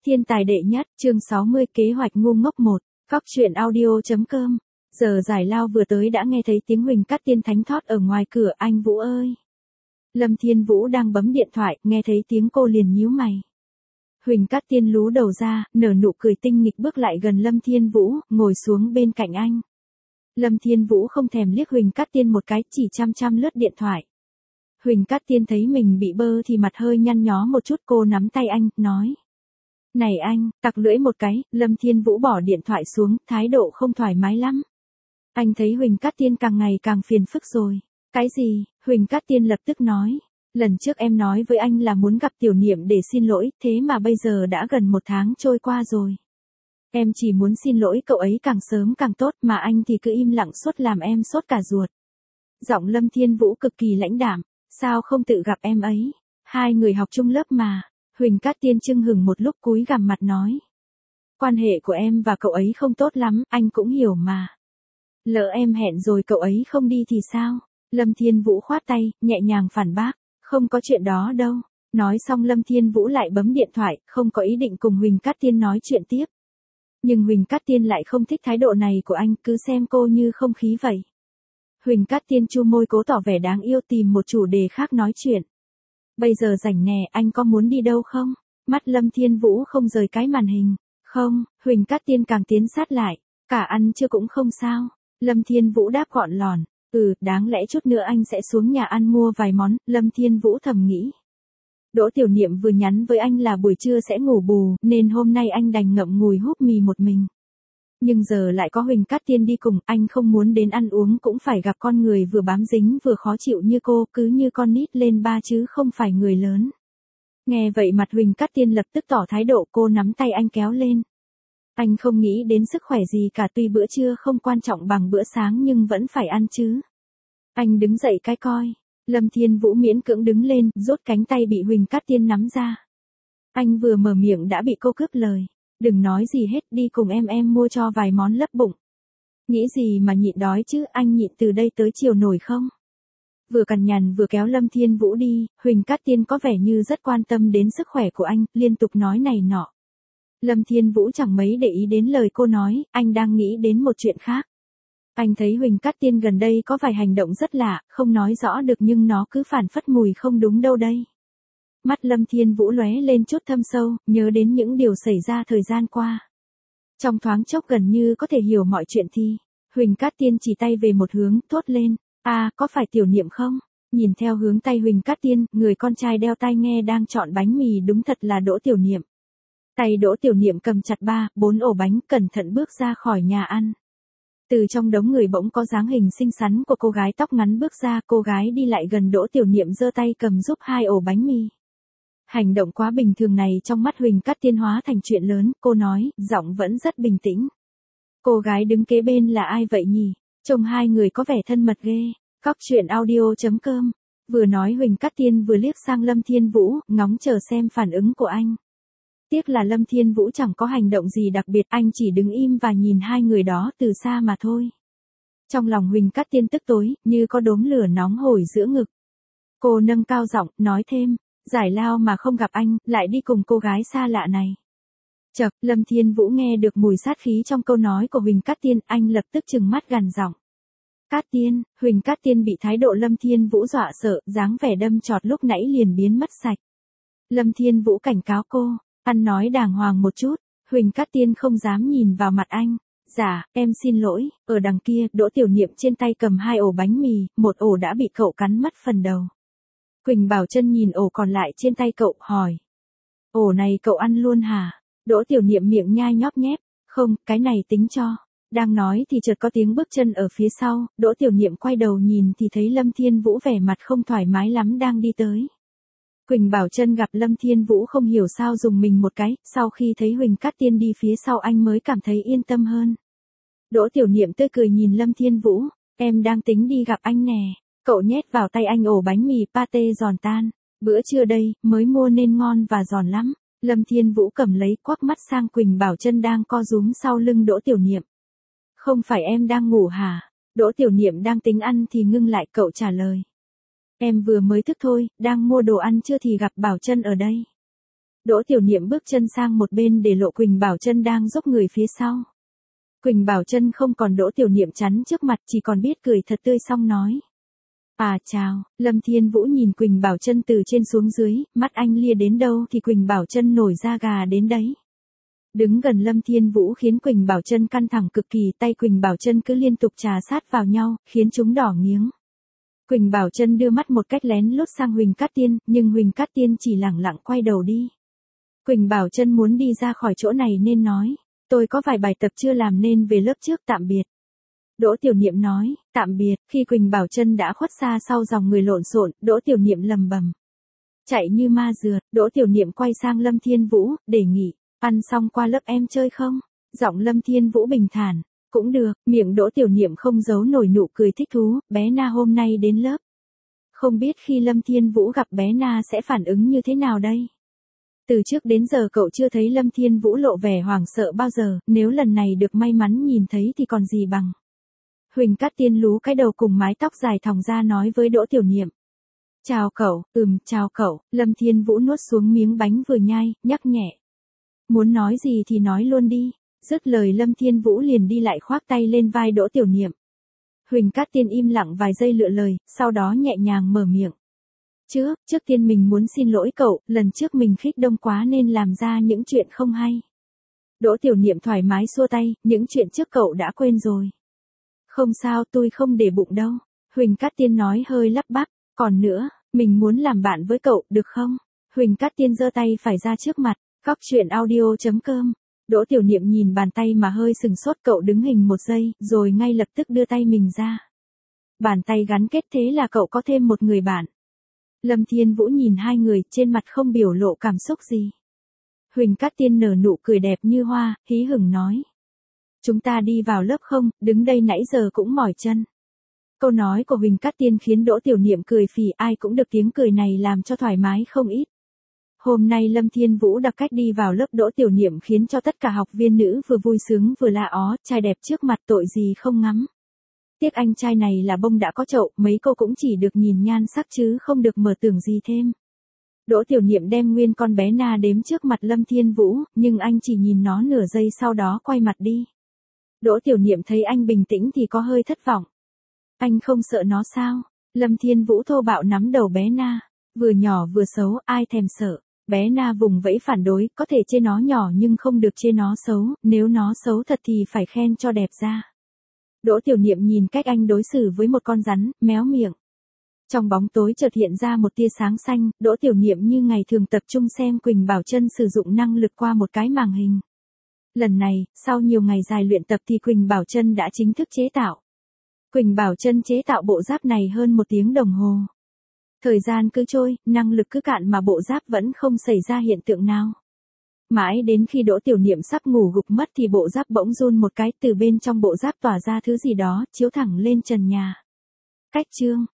Thiên tài đệ nhất, chương 60 kế hoạch ngu ngốc 1, Cóc truyện audio.com. Giờ giải lao vừa tới đã nghe thấy tiếng Huỳnh Cát Tiên thánh thót ở ngoài cửa. Anh Vũ ơi! Lâm Thiên Vũ đang bấm điện thoại, nghe thấy tiếng cô liền nhíu mày. Huỳnh Cát Tiên lú đầu ra, nở nụ cười tinh nghịch bước lại gần Lâm Thiên Vũ, ngồi xuống bên cạnh anh. Lâm Thiên Vũ không thèm liếc Huỳnh Cát Tiên một cái, chỉ chăm chăm lướt điện thoại. Huỳnh Cát Tiên thấy mình bị bơ thì mặt hơi nhăn nhó một chút, cô nắm tay anh, nói. Này anh, tặc lưỡi một cái, Lâm Thiên Vũ bỏ điện thoại xuống, thái độ không thoải mái lắm. Anh thấy Huỳnh Cát Tiên càng ngày càng phiền phức rồi. Cái gì? Huỳnh Cát Tiên lập tức nói. Lần trước em nói với anh là muốn gặp Tiểu Niệm để xin lỗi, thế mà bây giờ đã gần 1 tháng trôi qua rồi. Em chỉ muốn xin lỗi cậu ấy càng sớm càng tốt mà anh thì cứ im lặng suốt làm em sốt cả ruột. Giọng Lâm Thiên Vũ cực kỳ lãnh đạm, sao không tự gặp em ấy? Hai người học chung lớp mà. Huỳnh Cát Tiên chưng hửng một lúc cúi gằm mặt nói. Quan hệ của em và cậu ấy không tốt lắm, anh cũng hiểu mà. Lỡ em hẹn rồi cậu ấy không đi thì sao? Lâm Thiên Vũ khoát tay, nhẹ nhàng phản bác. Không có chuyện đó đâu. Nói xong Lâm Thiên Vũ lại bấm điện thoại, không có ý định cùng Huỳnh Cát Tiên nói chuyện tiếp. Nhưng Huỳnh Cát Tiên lại không thích thái độ này của anh, cứ xem cô như không khí vậy. Huỳnh Cát Tiên chu môi cố tỏ vẻ đáng yêu, tìm một chủ đề khác nói chuyện. Bây giờ rảnh nè, anh có muốn đi đâu không? Mắt Lâm Thiên Vũ không rời cái màn hình. Không, Huỳnh Cát Tiên càng tiến sát lại. Cả ăn chưa cũng không sao. Lâm Thiên Vũ đáp gọn lòn. Đáng lẽ chút nữa anh sẽ xuống nhà ăn mua vài món, Lâm Thiên Vũ thầm nghĩ. Đỗ Tiểu Niệm vừa nhắn với anh là buổi trưa sẽ ngủ bù, nên hôm nay anh đành ngậm ngùi húp mì một mình. Nhưng giờ lại có Huỳnh Cát Tiên đi cùng, anh không muốn đến ăn uống cũng phải gặp con người vừa bám dính vừa khó chịu như cô, cứ như con nít lên 3 chứ không phải người lớn. Nghe vậy mặt Huỳnh Cát Tiên lập tức tỏ thái độ, cô nắm tay anh kéo lên. Anh không nghĩ đến sức khỏe gì cả, tuy bữa trưa không quan trọng bằng bữa sáng nhưng vẫn phải ăn chứ. Anh đứng dậy cái coi. Lâm Thiên Vũ miễn cưỡng đứng lên, rút cánh tay bị Huỳnh Cát Tiên nắm ra. Anh vừa mở miệng đã bị cô cướp lời. Đừng nói gì hết, đi cùng em mua cho vài món lấp bụng. Nghĩ gì mà nhịn đói chứ, anh nhịn từ đây tới chiều nổi không? Vừa cằn nhằn vừa kéo Lâm Thiên Vũ đi, Huỳnh Cát Tiên có vẻ như rất quan tâm đến sức khỏe của anh, liên tục nói này nọ. Lâm Thiên Vũ chẳng mấy để ý đến lời cô nói, anh đang nghĩ đến một chuyện khác. Anh thấy Huỳnh Cát Tiên gần đây có vài hành động rất lạ, không nói rõ được nhưng nó cứ phản phất mùi không đúng đâu đây. Mắt Lâm Thiên Vũ lóe lên chút thâm sâu, nhớ đến những điều xảy ra thời gian qua. Trong thoáng chốc gần như có thể hiểu mọi chuyện thì, Huỳnh Cát Tiên chỉ tay về một hướng, thốt lên, có phải Tiểu Niệm không? Nhìn theo hướng tay Huỳnh Cát Tiên, người con trai đeo tai nghe đang chọn bánh mì đúng thật là Đỗ Tiểu Niệm. Tay Đỗ Tiểu Niệm cầm chặt 3-4 ổ bánh, cẩn thận bước ra khỏi nhà ăn. Từ trong đống người bỗng có dáng hình xinh xắn của cô gái tóc ngắn bước ra, cô gái đi lại gần Đỗ Tiểu Niệm giơ tay cầm giúp 2 ổ bánh mì. Hành động quá bình thường này trong mắt Huỳnh Cát Tiên hóa thành chuyện lớn, cô nói, giọng vẫn rất bình tĩnh. Cô gái đứng kế bên là ai vậy nhỉ? Trông hai người có vẻ thân mật ghê. Cóc truyện audio.com. Vừa nói Huỳnh Cát Tiên vừa liếc sang Lâm Thiên Vũ, ngóng chờ xem phản ứng của anh. Tiếc là Lâm Thiên Vũ chẳng có hành động gì đặc biệt, anh chỉ đứng im và nhìn hai người đó từ xa mà thôi. Trong lòng Huỳnh Cát Tiên tức tối, như có đốm lửa nóng hổi giữa ngực. Cô nâng cao giọng, nói thêm, giải lao mà không gặp anh, lại đi cùng cô gái xa lạ này. Chậc, Lâm Thiên Vũ nghe được mùi sát khí trong câu nói của Huỳnh Cát Tiên, anh lập tức trừng mắt gằn giọng. Cát Tiên, Huỳnh Cát Tiên bị thái độ Lâm Thiên Vũ dọa sợ, dáng vẻ đâm chọt lúc nãy liền biến mất sạch. Lâm Thiên Vũ cảnh cáo cô, ăn nói đàng hoàng một chút. Huỳnh Cát Tiên không dám nhìn vào mặt anh. Dạ, em xin lỗi. Ở đằng kia, Đỗ Tiểu Niệm trên tay cầm 2 ổ bánh mì, một ổ đã bị cậu cắn mất phần đầu. Quỳnh Bảo Trân nhìn ổ còn lại trên tay cậu, hỏi. Ổ này cậu ăn luôn hả? Đỗ Tiểu Niệm miệng nhai nhóp nhép. Không, cái này tính cho. Đang nói thì chợt có tiếng bước chân ở phía sau, Đỗ Tiểu Niệm quay đầu nhìn thì thấy Lâm Thiên Vũ vẻ mặt không thoải mái lắm đang đi tới. Quỳnh Bảo Trân gặp Lâm Thiên Vũ không hiểu sao dùng mình một cái, sau khi thấy Huỳnh Cát Tiên đi phía sau anh mới cảm thấy yên tâm hơn. Đỗ Tiểu Niệm tươi cười nhìn Lâm Thiên Vũ, em đang tính đi gặp anh nè. Cậu nhét vào tay anh ổ bánh mì pate giòn tan. Bữa trưa đây, mới mua nên ngon và giòn lắm. Lâm Thiên Vũ cầm lấy, quắc mắt sang Quỳnh Bảo Trân đang co rúm sau lưng Đỗ Tiểu Niệm. Không phải em đang ngủ hả? Đỗ Tiểu Niệm đang tính ăn thì ngưng lại, cậu trả lời. Em vừa mới thức thôi, đang mua đồ ăn chưa thì gặp Bảo Trân ở đây. Đỗ Tiểu Niệm bước chân sang một bên để lộ Quỳnh Bảo Trân đang giúp người phía sau. Quỳnh Bảo Trân không còn Đỗ Tiểu Niệm chắn trước mặt, chỉ còn biết cười thật tươi xong nói. À chào, Lâm Thiên Vũ nhìn Quỳnh Bảo Trân từ trên xuống dưới, mắt anh lia đến đâu thì Quỳnh Bảo Trân nổi da gà đến đấy. Đứng gần Lâm Thiên Vũ khiến Quỳnh Bảo Trân căng thẳng cực kỳ, tay Quỳnh Bảo Trân cứ liên tục trà sát vào nhau, khiến chúng đỏ nghiếng. Quỳnh Bảo Trân đưa mắt một cách lén lút sang Huỳnh Cát Tiên, nhưng Huỳnh Cát Tiên chỉ lẳng lặng quay đầu đi. Quỳnh Bảo Trân muốn đi ra khỏi chỗ này nên nói, tôi có vài bài tập chưa làm nên về lớp trước, tạm biệt. Đỗ Tiểu Niệm nói, tạm biệt, khi Quỳnh Bảo Trân đã khuất xa sau dòng người lộn xộn, Đỗ Tiểu Niệm lầm bầm. Chạy như ma rượt, Đỗ Tiểu Niệm quay sang Lâm Thiên Vũ, đề nghị, ăn xong qua lớp em chơi không? Giọng Lâm Thiên Vũ bình thản, cũng được, miệng Đỗ Tiểu Niệm không giấu nổi nụ cười thích thú, bé Na hôm nay đến lớp. Không biết khi Lâm Thiên Vũ gặp bé Na sẽ phản ứng như thế nào đây? Từ trước đến giờ cậu chưa thấy Lâm Thiên Vũ lộ vẻ hoảng sợ bao giờ, nếu lần này được may mắn nhìn thấy thì còn gì bằng. Huỳnh Cát Tiên lú cái đầu cùng mái tóc dài thòng ra nói với Đỗ Tiểu Niệm. Chào cậu, chào cậu, Lâm Thiên Vũ nuốt xuống miếng bánh vừa nhai, nhắc nhẹ. Muốn nói gì thì nói luôn đi, dứt lời Lâm Thiên Vũ liền đi lại khoác tay lên vai Đỗ Tiểu Niệm. Huỳnh Cát Tiên im lặng vài giây lựa lời, sau đó nhẹ nhàng mở miệng. Trước tiên mình muốn xin lỗi cậu, lần trước mình khích đông quá nên làm ra những chuyện không hay. Đỗ Tiểu Niệm thoải mái xua tay, những chuyện trước cậu đã quên rồi. Không sao, tôi không để bụng đâu. Huỳnh Cát Tiên nói hơi lắp bắp, còn nữa, mình muốn làm bạn với cậu, được không? Huỳnh Cát Tiên giơ tay phải ra trước mặt, góc truyện audio.com. Đỗ Tiểu Niệm nhìn bàn tay mà hơi sừng sốt, cậu đứng hình một giây, rồi ngay lập tức đưa tay mình ra. Bàn tay gắn kết, thế là cậu có thêm một người bạn. Lâm Thiên Vũ nhìn hai người, trên mặt không biểu lộ cảm xúc gì. Huỳnh Cát Tiên nở nụ cười đẹp như hoa, hí hửng nói. Chúng ta đi vào lớp không, đứng đây nãy giờ cũng mỏi chân. Câu nói của Huỳnh Cát Tiên khiến Đỗ Tiểu Niệm cười phì, ai cũng được tiếng cười này làm cho thoải mái không ít. Hôm nay Lâm Thiên Vũ đặc cách đi vào lớp Đỗ Tiểu Niệm khiến cho tất cả học viên nữ vừa vui sướng vừa la ó, trai đẹp trước mặt tội gì không ngắm. Tiếc anh trai này là bông đã có chậu, mấy cô cũng chỉ được nhìn nhan sắc chứ không được mở tưởng gì thêm. Đỗ Tiểu Niệm đem nguyên con bé Na đếm trước mặt Lâm Thiên Vũ, nhưng anh chỉ nhìn nó nửa giây sau đó quay mặt đi. Đỗ Tiểu Niệm thấy anh bình tĩnh thì có hơi thất vọng. Anh không sợ nó sao? Lâm Thiên Vũ thô bạo nắm đầu bé Na. Vừa nhỏ vừa xấu, ai thèm sợ. Bé Na vùng vẫy phản đối, có thể chê nó nhỏ nhưng không được chê nó xấu, nếu nó xấu thật thì phải khen cho đẹp ra. Đỗ Tiểu Niệm nhìn cách anh đối xử với một con rắn, méo miệng. Trong bóng tối chợt hiện ra một tia sáng xanh, Đỗ Tiểu Niệm như ngày thường tập trung xem Quỳnh Bảo Trân sử dụng năng lực qua một cái màn hình. Lần này, sau nhiều ngày dài luyện tập thì Quỳnh Bảo Trân đã chính thức chế tạo. Quỳnh Bảo Trân chế tạo bộ giáp này hơn 1 tiếng đồng hồ. Thời gian cứ trôi, năng lực cứ cạn mà bộ giáp vẫn không xảy ra hiện tượng nào. Mãi đến khi Đỗ Tiểu Niệm sắp ngủ gục mất thì bộ giáp bỗng run một cái, từ bên trong bộ giáp tỏa ra thứ gì đó, chiếu thẳng lên trần nhà. Cách chương